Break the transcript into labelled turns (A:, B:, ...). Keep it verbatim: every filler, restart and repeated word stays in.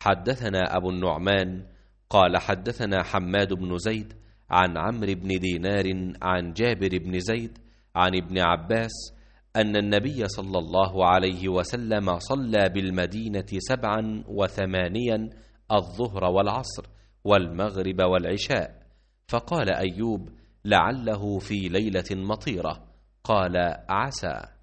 A: حدثنا أبو النعمان قال حدثنا حماد بن زيد عن عمرو بن دينار عن جابر بن زيد عن ابن عباس أن النبي صلى الله عليه وسلم صلى بالمدينة سبعا وثمانيا الظهر والعصر والمغرب والعشاء، فقال أيوب: لعله في ليلة مطيرة. قال: عسى.